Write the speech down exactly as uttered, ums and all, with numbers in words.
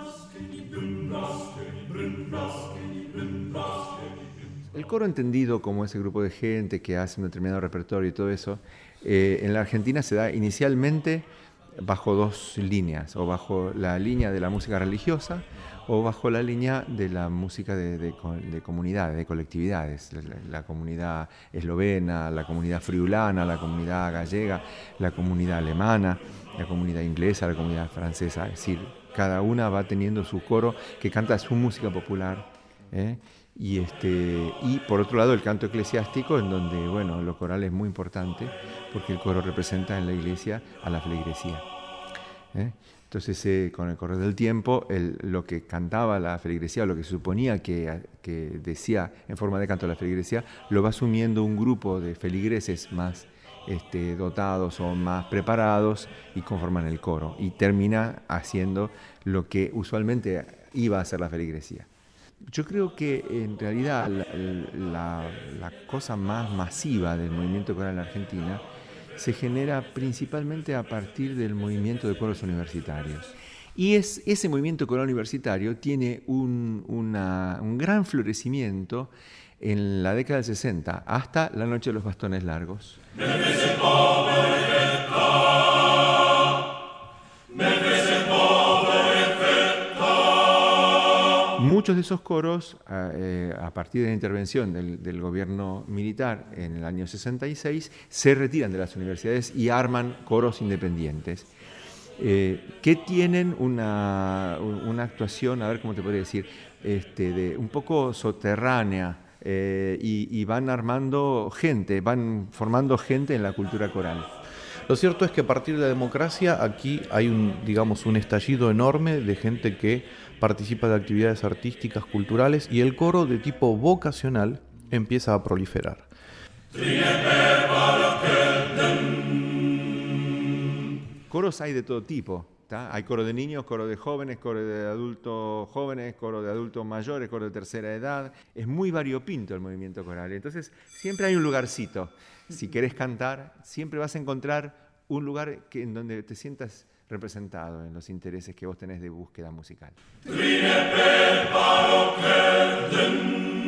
El coro entendido como ese grupo de gente que hace un determinado repertorio y todo eso, eh, en la Argentina se da inicialmente bajo dos líneas, o bajo la línea de la música religiosa o bajo la línea de la música de, de, de comunidades, de colectividades, la, la comunidad eslovena, la comunidad friulana, la comunidad gallega, la comunidad alemana, la comunidad inglesa, la comunidad francesa, es decir, cada una va teniendo su coro que canta su música popular, ¿eh? Y, este, y por otro lado el canto eclesiástico, en donde bueno, lo coral es muy importante porque el coro representa en la iglesia a la feligresía, ¿eh? Entonces eh, con el correr del tiempo el, lo que cantaba la feligresía o lo que se suponía que, que decía en forma de canto la feligresía lo va asumiendo un grupo de feligreses más este, dotados o más preparados y conforman el coro y termina haciendo lo que usualmente iba a hacer la feligresía. Yo creo que en realidad la, la, la cosa más masiva del movimiento coral en la Argentina se genera principalmente a partir del movimiento de coros universitarios. Y es, ese movimiento coral universitario tiene un, una, un gran florecimiento en la década del sesenta, hasta la Noche de los Bastones Largos. Muchos de esos coros, eh, a partir de la intervención del, del gobierno militar en el año sesenta y seis, se retiran de las universidades y arman coros independientes, eh, que tienen una, una actuación, a ver cómo te podría decir, este, de, un poco soterránea, eh, y, y van armando gente, van formando gente en la cultura coral. Lo cierto es que a partir de la democracia aquí hay un, digamos, un estallido enorme de gente que participa de actividades artísticas, culturales, y el coro de tipo vocacional empieza a proliferar. Coros hay de todo tipo, ¿tá? Hay coro de niños, coro de jóvenes, coro de adultos jóvenes, coro de adultos mayores, coro de tercera edad. Es muy variopinto el movimiento coral. Entonces, siempre hay un lugarcito. Si querés cantar, siempre vas a encontrar un lugar que, en donde te sientas representado en los intereses que vos tenés de búsqueda musical.